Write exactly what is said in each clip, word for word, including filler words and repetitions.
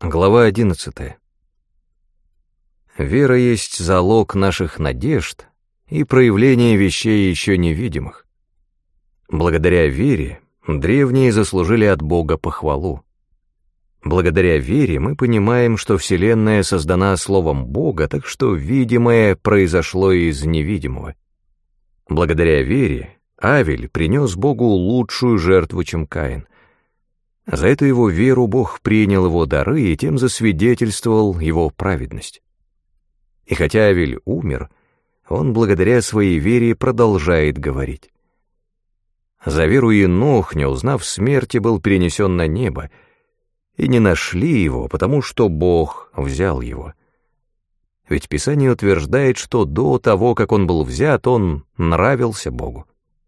Глава одиннадцатая. Вера есть залог наших надежд и проявление вещей еще невидимых. Благодаря вере древние заслужили от Бога похвалу. Благодаря вере мы понимаем, что Вселенная создана Словом Бога, так что видимое произошло из невидимого. Благодаря вере Авель принес Богу лучшую жертву, чем Каин. За эту его веру Бог принял его дары и тем засвидетельствовал его праведность. И хотя Авель умер, он благодаря своей вере продолжает говорить. За веру Енох, не узнав смерти, был перенесен на небо, и не нашли его, потому что Бог взял его. Ведь Писание утверждает, что до того, как он был взят, он нравился Богу.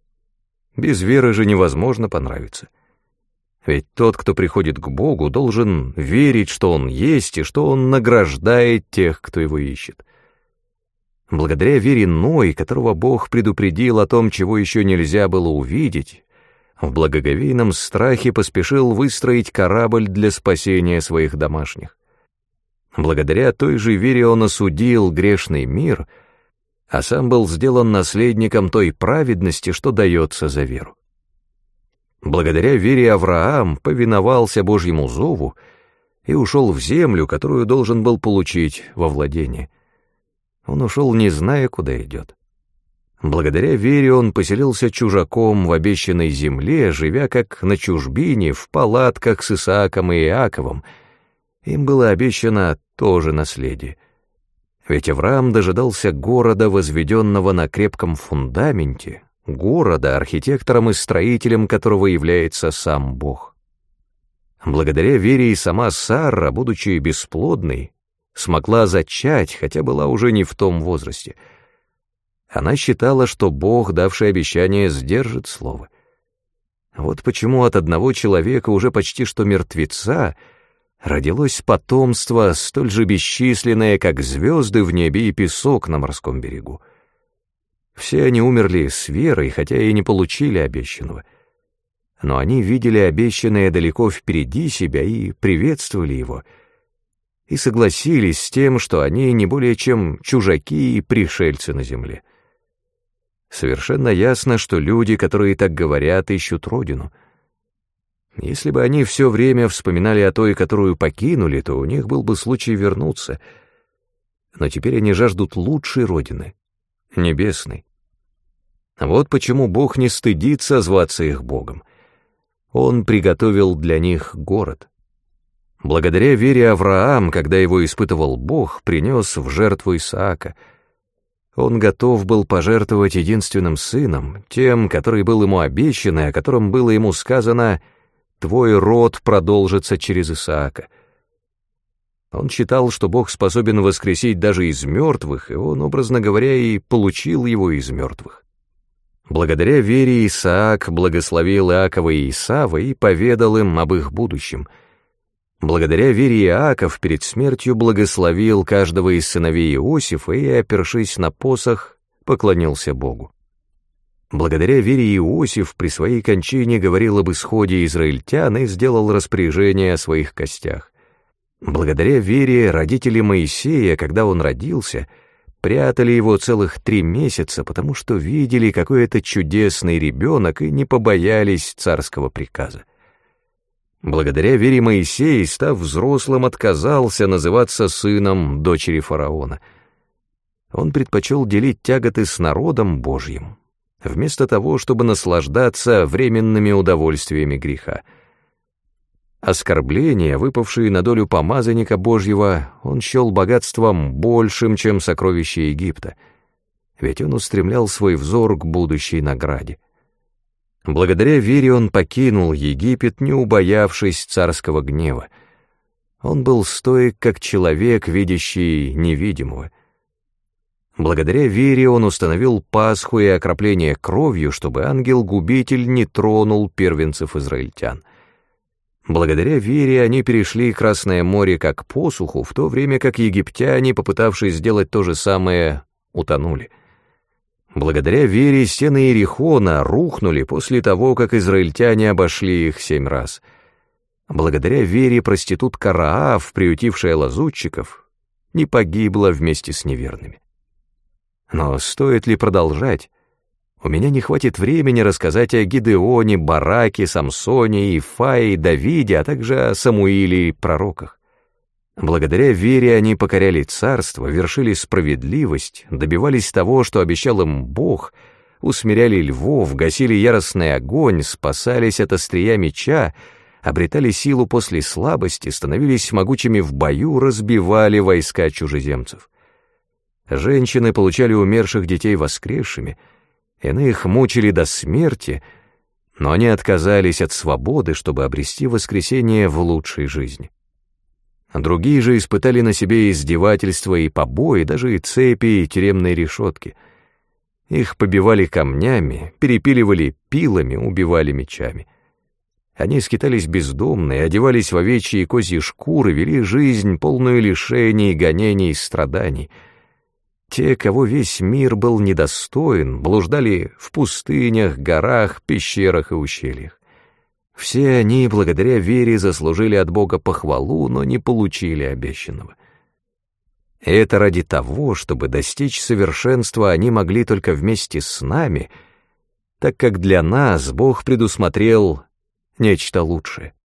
Без веры же невозможно понравиться. Ведь тот, кто приходит к Богу, должен верить, что Он есть, и что Он награждает тех, кто Его ищет. Благодаря вере Ной, которого Бог предупредил о том, чего еще нельзя было увидеть, в благоговейном страхе поспешил выстроить корабль для спасения своих домашних. Благодаря той же вере он осудил грешный мир, а сам был сделан наследником той праведности, что дается за веру. Благодаря вере Авраам повиновался Божьему зову и ушел в землю, которую должен был получить во владение. Он ушел, не зная, куда идет. Благодаря вере он поселился чужаком в обещанной земле, живя как на чужбине, в палатках с Исааком и Иаковом. Им было обещано тоже наследие. Ведь Авраам дожидался города, возведенного на крепком фундаменте, города, архитектором и строителем которого является сам Бог. Благодаря вере и сама Сара, будучи бесплодной, смогла зачать, хотя была уже не в том возрасте. Она считала, что Бог, давший обещание, сдержит слово. Вот почему от одного человека, уже почти что мертвеца, родилось потомство, столь же бесчисленное, как звезды в небе и песок на морском берегу. Все они умерли с верой, хотя и не получили обещанного. Но они видели обещанное далеко впереди себя и приветствовали его, и согласились с тем, что они не более чем чужаки и пришельцы на земле. Совершенно ясно, что люди, которые так говорят, ищут родину. Если бы они все время вспоминали о той, которую покинули, то у них был бы случай вернуться. Но теперь они жаждут лучшей родины, небесной. Вот почему Бог не стыдится зваться их Богом. Он приготовил для них город. Благодаря вере Авраам, когда его испытывал Бог, принес в жертву Исаака. Он готов был пожертвовать единственным сыном, тем, который был ему обещан, и о котором было ему сказано: «Твой род продолжится через Исаака». Он считал, что Бог способен воскресить даже из мертвых, и он, образно говоря, и получил его из мертвых. Благодаря вере Исаак благословил Иакова и Исава и поведал им об их будущем. Благодаря вере Иаков перед смертью благословил каждого из сыновей Иосифа и, опершись на посох, поклонился Богу. Благодаря вере Иосиф при своей кончине говорил об исходе израильтян и сделал распоряжение о своих костях. Благодаря вере родители Моисея, когда он родился, прятали его целых три месяца, потому что видели, какой это чудесный ребенок, и не побоялись царского приказа. Благодаря вере Моисей, став взрослым, отказался называться сыном дочери фараона. Он предпочел делить тяготы с народом Божьим, вместо того, чтобы наслаждаться временными удовольствиями греха. Оскорбления, выпавшие на долю помазанника Божьего, он счел богатством большим, чем сокровища Египта, ведь он устремлял свой взор к будущей награде. Благодаря вере он покинул Египет, не убоявшись царского гнева. Он был стоек, как человек, видящий невидимого. Благодаря вере он установил Пасху и окропление кровью, чтобы ангел-губитель не тронул первенцев израильтян. Благодаря вере они перешли Красное море как посуху, в то время как египтяне, попытавшись сделать то же самое, утонули. Благодаря вере стены Иерихона рухнули после того, как израильтяне обошли их семь раз. Благодаря вере проститутка Раав, приютившая лазутчиков, не погибла вместе с неверными. Но стоит ли продолжать? У меня не хватит времени рассказать о Гидеоне, Бараке, Самсоне, Ифае, Давиде, а также о Самуиле и пророках. Благодаря вере они покоряли царство, вершили справедливость, добивались того, что обещал им Бог, усмиряли львов, гасили яростный огонь, спасались от острия меча, обретали силу после слабости, становились могучими в бою, разбивали войска чужеземцев. Женщины получали умерших детей воскресшими, иных мучили до смерти, но они отказались от свободы, чтобы обрести воскресение в лучшей жизни. Другие же испытали на себе издевательства и побои, даже и цепи, и тюремные решетки. Их побивали камнями, перепиливали пилами, убивали мечами. Они скитались бездомные, одевались в овечьи и козьи шкуры, вели жизнь, полную лишений, гонений и страданий. Те, кого весь мир был недостоин, блуждали в пустынях, горах, пещерах и ущельях. Все они, благодаря вере, заслужили от Бога похвалу, но не получили обещанного. Это ради того, чтобы достичь совершенства они могли только вместе с нами, так как для нас Бог предусмотрел нечто лучшее.